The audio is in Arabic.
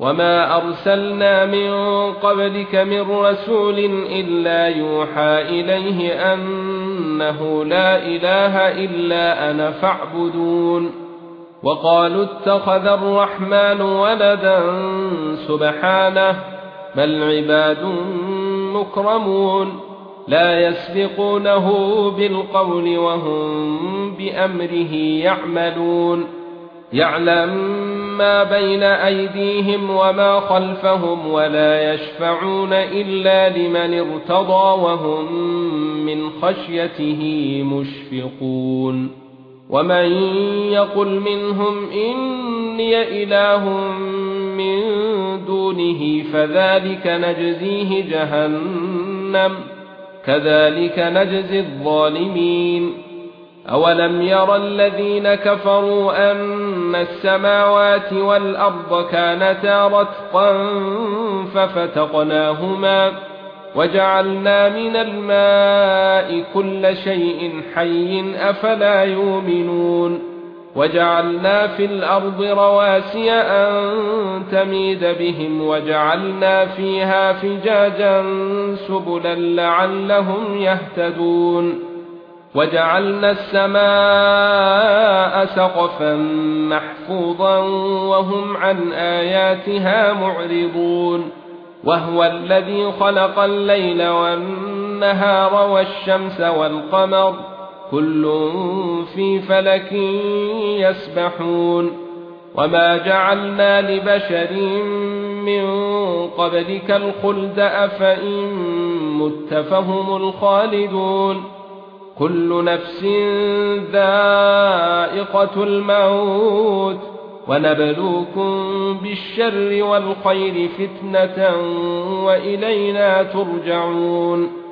وما أرسلنا من قبلك من رسول إلا يوحى إليه أنه لا إله إلا أنا فاعبدون وقالوا اتخذ الرحمن ولدا سبحانه بل عباد مكرمون لا يسبقونه بالقول وهم بأمره يعملون يعلم ما بين أيديهم وما خلفهم ولا يشفعون إلا لمن ارتضى وهم من خشيته مشفقون ومن يقل منهم إني إله من دونه فذلك نجزيه جهنم كذلك نجزي الظالمين أولم ير الذين كفروا أن السماوات والأرض كانتا رتقا ففتقناهما وجعلنا من الماء كل شيء حي أفلا يؤمنون وجعلنا في الأرض رواسي أن تميد بهم وجعلنا فيها فجاجا سبلا لعلهم يهتدون وجعلنا السماء سقفا محفوظا وهم عن آياتها معرضون وهو الذي خلق الليل والنهار والشمس والقمر كل في فلك يسبحون وما جعلنا لبشر من قبلك الخلد أفإن مت فهم الخالدون كل نفس ذائقة الموت ونبلوكم بالشر والخير فتنة وإلينا ترجعون